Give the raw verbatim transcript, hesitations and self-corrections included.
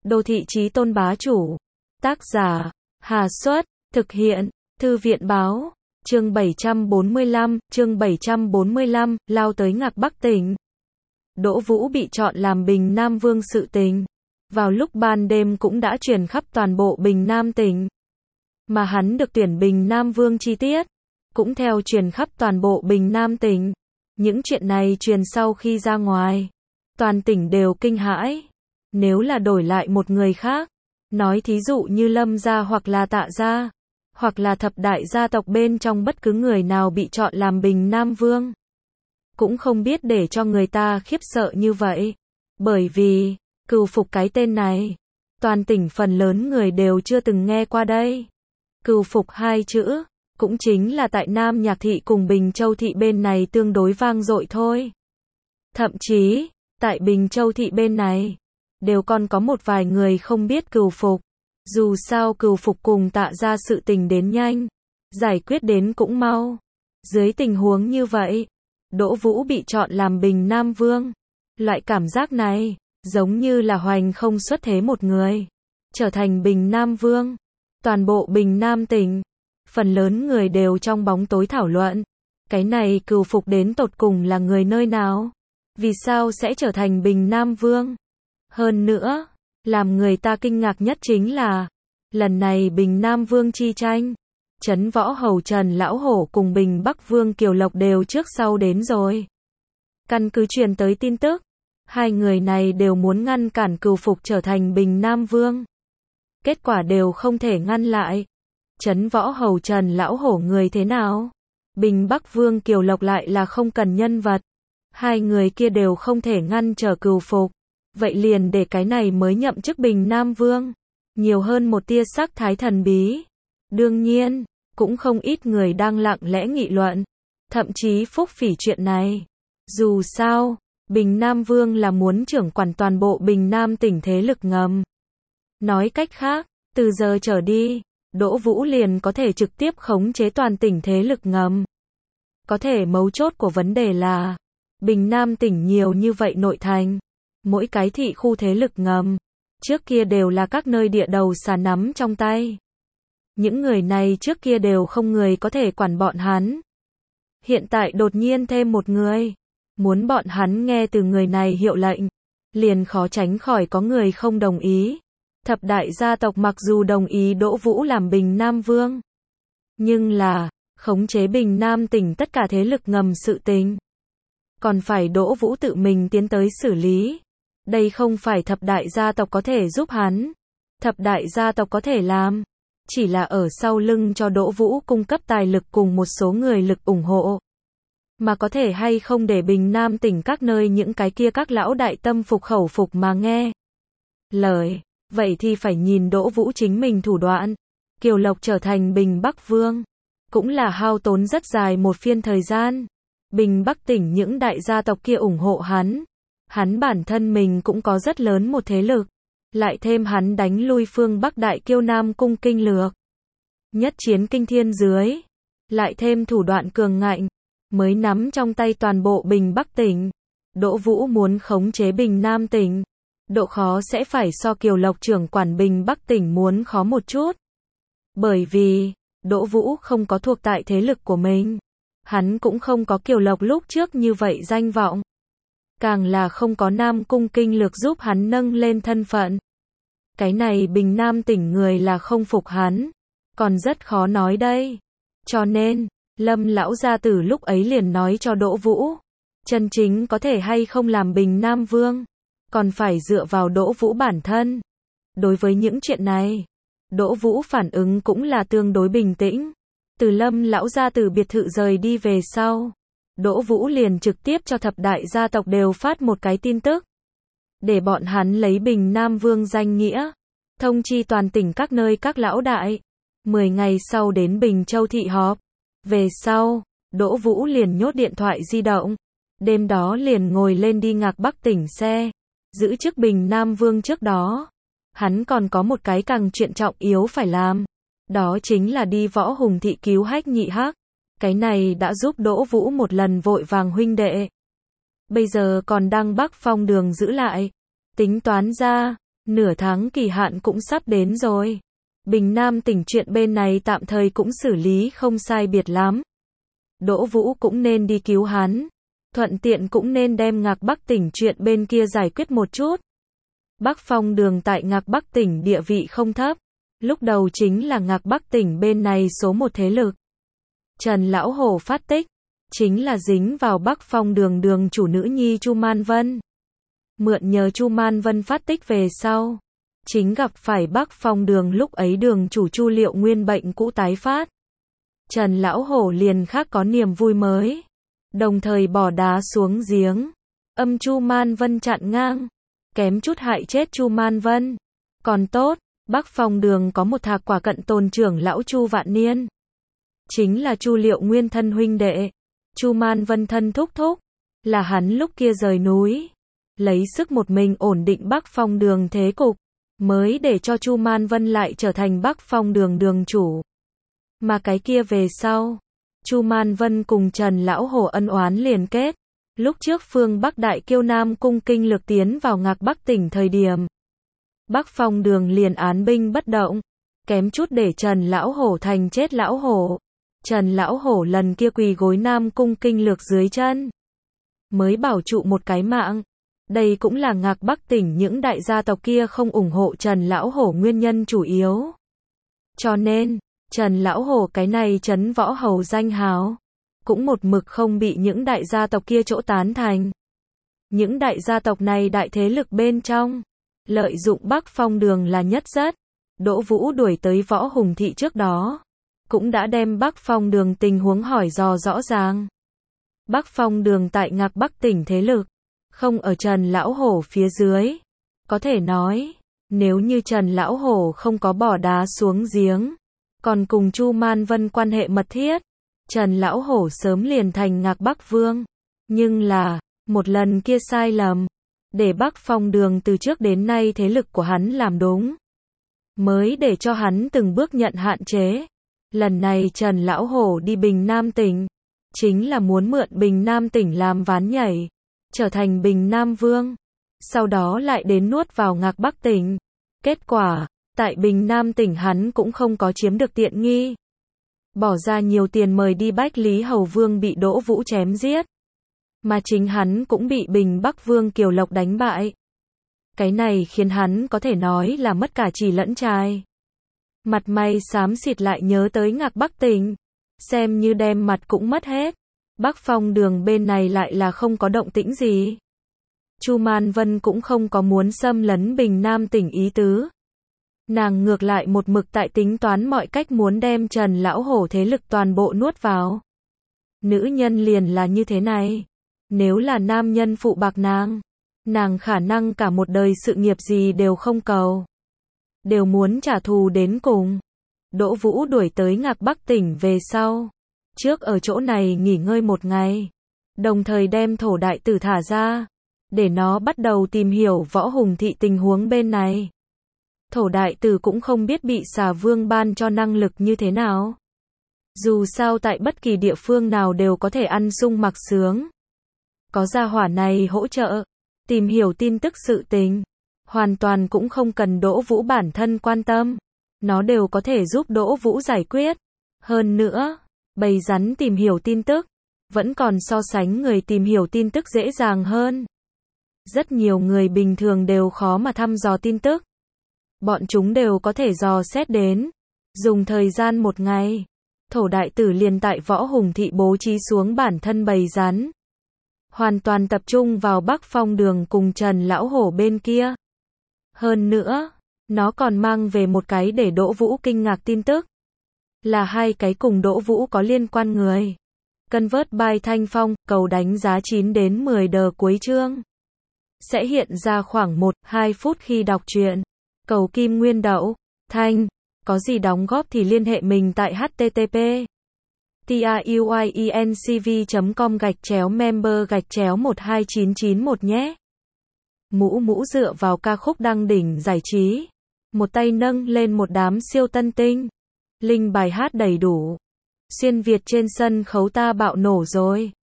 Đô thị chí tôn bá chủ. Tác giả, Hà Xuất, thực hiện, Thư viện báo, chương bảy trăm bốn mươi lăm, chương bảy trăm bốn mươi lăm, lao tới Ngạc Bắc tỉnh. Đỗ Vũ bị chọn làm Bình Nam Vương sự tình. Vào lúc ban đêm cũng đã truyền khắp toàn bộ Bình Nam tỉnh. Mà hắn được tuyển Bình Nam Vương chi tiết, cũng theo truyền khắp toàn bộ Bình Nam tỉnh. Những chuyện này truyền sau khi ra ngoài, toàn tỉnh đều kinh hãi. Nếu là đổi lại một người khác, nói thí dụ như Lâm gia hoặc là Tạ gia, hoặc là thập đại gia tộc bên trong bất cứ người nào bị chọn làm Bình Nam Vương, cũng không biết để cho người ta khiếp sợ như vậy. Bởi vì, Cửu Phục cái tên này, toàn tỉnh phần lớn người đều chưa từng nghe qua đây. Cửu Phục hai chữ, cũng chính là tại Nam Nhạc Thị cùng Bình Châu Thị bên này tương đối vang dội thôi. Thậm chí, tại Bình Châu Thị bên này, đều còn có một vài người không biết Cửu Phục. Dù sao Cửu Phục cùng Tạ gia sự tình đến nhanh, giải quyết đến cũng mau. Dưới tình huống như vậy, Đỗ Vũ bị chọn làm Bình Nam Vương. Loại cảm giác này, giống như là hoành không xuất thế một người, trở thành Bình Nam Vương. Toàn bộ Bình Nam tỉnh, phần lớn người đều trong bóng tối thảo luận. Cái này Cửu Phục đến tột cùng là người nơi nào? Vì sao sẽ trở thành Bình Nam Vương? Hơn nữa, làm người ta kinh ngạc nhất chính là, lần này Bình Nam Vương chi tranh, Trấn Võ Hầu Trần Lão Hổ cùng Bình Bắc Vương Kiều Lộc đều trước sau đến rồi. Căn cứ truyền tới tin tức, hai người này đều muốn ngăn cản Cửu Phục trở thành Bình Nam Vương. Kết quả đều không thể ngăn lại. Trấn Võ Hầu Trần Lão Hổ người thế nào? Bình Bắc Vương Kiều Lộc lại là không cần nhân vật. Hai người kia đều không thể ngăn trở Cửu Phục. Vậy liền để cái này mới nhậm chức Bình Nam Vương nhiều hơn một tia sắc thái thần bí. Đương nhiên, cũng không ít người đang lặng lẽ nghị luận, thậm chí phúc phỉ chuyện này. Dù sao, Bình Nam Vương là muốn trưởng quản toàn bộ Bình Nam tỉnh thế lực ngầm. Nói cách khác, từ giờ trở đi, Đỗ Vũ liền có thể trực tiếp khống chế toàn tỉnh thế lực ngầm. Có thể mấu chốt của vấn đề là, Bình Nam tỉnh nhiều như vậy nội thành, mỗi cái thị khu thế lực ngầm, trước kia đều là các nơi địa đầu xà nắm trong tay. Những người này trước kia đều không người có thể quản bọn hắn. Hiện tại đột nhiên thêm một người, muốn bọn hắn nghe từ người này hiệu lệnh, liền khó tránh khỏi có người không đồng ý. Thập đại gia tộc mặc dù đồng ý Đỗ Vũ làm Bình Nam Vương, nhưng là, khống chế Bình Nam tỉnh tất cả thế lực ngầm sự tình, còn phải Đỗ Vũ tự mình tiến tới xử lý. Đây không phải thập đại gia tộc có thể giúp hắn. Thập đại gia tộc có thể làm, chỉ là ở sau lưng cho Đỗ Vũ cung cấp tài lực cùng một số người lực ủng hộ. Mà có thể hay không để Bình Nam tỉnh các nơi những cái kia các lão đại tâm phục khẩu phục mà nghe lời, vậy thì phải nhìn Đỗ Vũ chính mình thủ đoạn. Kiều Lộc trở thành Bình Bắc Vương, cũng là hao tốn rất dài một phiên thời gian. Bình Bắc tỉnh những đại gia tộc kia ủng hộ hắn. Hắn bản thân mình cũng có rất lớn một thế lực. Lại thêm hắn đánh lui phương Bắc đại kiêu Nam Cung Kinh Lược, nhất chiến kinh thiên dưới. Lại thêm thủ đoạn cường ngạnh, mới nắm trong tay toàn bộ Bình Bắc tỉnh. Đỗ Vũ muốn khống chế Bình Nam tỉnh, độ khó sẽ phải so Kiều Lộc trưởng quản Bình Bắc tỉnh muốn khó một chút. Bởi vì, Đỗ Vũ không có thuộc tại thế lực của mình. Hắn cũng không có Kiều Lộc lúc trước như vậy danh vọng. Càng là không có Nam Cung Kinh Lược giúp hắn nâng lên thân phận. Cái này Bình Nam tỉnh người là không phục hắn, còn rất khó nói đây. Cho nên, Lâm lão gia tử lúc ấy liền nói cho Đỗ Vũ, chân chính có thể hay không làm Bình Nam Vương, còn phải dựa vào Đỗ Vũ bản thân. Đối với những chuyện này, Đỗ Vũ phản ứng cũng là tương đối bình tĩnh. Từ Lâm lão gia tử biệt thự rời đi về sau, Đỗ Vũ liền trực tiếp cho thập đại gia tộc đều phát một cái tin tức, để bọn hắn lấy Bình Nam Vương danh nghĩa, thông chi toàn tỉnh các nơi các lão đại. Mười ngày sau đến Bình Châu Thị họp. Về sau, Đỗ Vũ liền nhốt điện thoại di động. Đêm đó liền ngồi lên đi Ngạc Bắc tỉnh xe. Giữ chức Bình Nam Vương trước đó, hắn còn có một cái càng chuyện trọng yếu phải làm. Đó chính là đi Võ Hùng Thị cứu Hách Nhị Hắc. Cái này đã giúp Đỗ Vũ một lần vội vàng huynh đệ. Bây giờ còn đang Bắc Phong đường giữ lại. Tính toán ra, Nửa tháng kỳ hạn cũng sắp đến rồi. Bình Nam tỉnh chuyện bên này tạm thời cũng xử lý không sai biệt lắm. Đỗ Vũ cũng nên đi cứu hắn. Thuận tiện cũng nên đem Ngạc Bắc tỉnh chuyện bên kia giải quyết một chút. Bắc Phong Đường tại Ngạc Bắc tỉnh địa vị không thấp. Lúc đầu chính là Ngạc Bắc tỉnh bên này số một thế lực. Trần Lão Hổ phát tích, chính là dính vào Bắc Phong Đường đường chủ nữ nhi Chu Man Vân. Mượn nhờ Chu Man Vân phát tích về sau, chính gặp phải Bắc Phong Đường lúc ấy đường chủ Chu Liệu Nguyên bệnh cũ tái phát. Trần Lão Hổ liền khác có niềm vui mới, đồng thời bỏ đá xuống giếng, âm Chu Man Vân chặn ngang, kém chút hại chết Chu Man Vân. Còn tốt, Bắc Phong Đường có một thạc quả cận tồn trưởng lão Chu Vạn Niên, chính là Chu Liệu Nguyên thân huynh đệ, Chu Man Vân thân thúc thúc, là hắn lúc kia rời núi, lấy sức một mình ổn định Bắc Phong Đường thế cục, mới để cho Chu Man Vân lại trở thành Bắc Phong Đường đường chủ. Mà cái kia về sau, Chu Man Vân cùng Trần Lão Hổ ân oán liền kết. Lúc trước phương Bắc Đại Kiêu Nam cung kinh lược tiến vào Ngạc Bắc tỉnh thời điểm, Bắc Phong Đường liền án binh bất động, kém chút để Trần Lão Hổ thành chết Lão Hổ. Trần Lão Hổ lần kia quỳ gối Nam cung kinh lược dưới chân, mới bảo trụ một cái mạng. Đây cũng là Ngạc Bắc tỉnh những đại gia tộc kia không ủng hộ Trần Lão Hổ nguyên nhân chủ yếu. Cho nên, Trần Lão Hổ cái này trấn võ hầu danh hào, cũng một mực không bị những đại gia tộc kia chỗ tán thành. Những đại gia tộc này đại thế lực bên trong, lợi dụng Bắc Phong Đường là nhất rất. Đỗ Vũ đuổi tới Võ Hùng Thị trước đó, cũng đã đem Bắc Phong Đường tình huống hỏi dò rõ ràng. Bắc Phong Đường tại Ngạc Bắc tỉnh thế lực, không ở Trần Lão Hổ phía dưới. Có thể nói, nếu như Trần Lão Hổ không có bỏ đá xuống giếng, còn cùng Chu Man Vân quan hệ mật thiết, Trần Lão Hổ sớm liền thành Ngạc Bắc Vương. Nhưng là, một lần kia sai lầm, để Bắc Phong Đường từ trước đến nay thế lực của hắn làm đúng, mới để cho hắn từng bước nhận hạn chế. Lần này Trần Lão Hổ đi Bình Nam tỉnh, chính là muốn mượn Bình Nam tỉnh làm ván nhảy, trở thành Bình Nam Vương, sau đó lại đến nuốt vào Ngạc Bắc tỉnh. Kết quả, tại Bình Nam tỉnh hắn cũng không có chiếm được tiện nghi. Bỏ ra nhiều tiền mời đi Bách Lý Hầu Vương bị Đỗ Vũ chém giết. Mà chính hắn cũng bị Bình Bắc Vương Kiều Lộc đánh bại. Cái này khiến hắn có thể nói là mất cả trì lẫn trai. Mặt mày xám xịt lại nhớ tới Ngạc Bắc tỉnh, xem như đem mặt cũng mất hết. Bắc Phong Đường bên này lại là không có động tĩnh gì. Chu Man Vân cũng không có muốn xâm lấn Bình Nam tỉnh ý tứ. Nàng ngược lại một mực tại tính toán mọi cách muốn đem Trần Lão Hổ thế lực toàn bộ nuốt vào. Nữ nhân liền là như thế này. Nếu là nam nhân phụ bạc nàng, nàng khả năng cả một đời sự nghiệp gì đều không cầu, đều muốn trả thù đến cùng. Đỗ Vũ đuổi tới Ngạc Bắc tỉnh về sau, trước ở chỗ này nghỉ ngơi một ngày, đồng thời đem Thổ Đại Tử thả ra, để nó bắt đầu tìm hiểu Võ Hùng Thị tình huống bên này. Thổ Đại Tử cũng không biết bị Xà Vương ban cho năng lực như thế nào. Dù sao tại bất kỳ địa phương nào đều có thể ăn sung mặc sướng. Có gia hỏa này hỗ trợ, tìm hiểu tin tức sự tình, hoàn toàn cũng không cần Đỗ Vũ bản thân quan tâm. Nó đều có thể giúp Đỗ Vũ giải quyết. Hơn nữa, bầy rắn tìm hiểu tin tức, vẫn còn so sánh người tìm hiểu tin tức dễ dàng hơn. Rất nhiều người bình thường đều khó mà thăm dò tin tức. Bọn chúng đều có thể dò xét đến. Dùng thời gian một ngày, Thổ Đại Tử liền tại Võ Hùng Thị bố trí xuống bản thân bầy rắn. Hoàn toàn tập trung vào Bắc Phong Đường cùng Trần Lão Hổ bên kia. Hơn nữa, nó còn mang về một cái để Đỗ Vũ kinh ngạc tin tức. Là hai cái cùng Đỗ Vũ có liên quan người. Convert by Thanh Phong, cầu đánh giá chín đến mười đờ cuối chương. Sẽ hiện ra khoảng một đến hai phút khi đọc truyện. Cầu Kim Nguyên Đậu, Thanh, có gì đóng góp thì liên hệ mình tại http truyencv chấm com gạch chéo member gạch chéo một hai chín chín một nhé. Mũ Mũ dựa vào ca khúc đăng đỉnh giải trí, một tay nâng lên một đám siêu tân tinh. Linh bài hát đầy đủ. Xuyên Việt trên sân khấu ta bạo nổ rồi.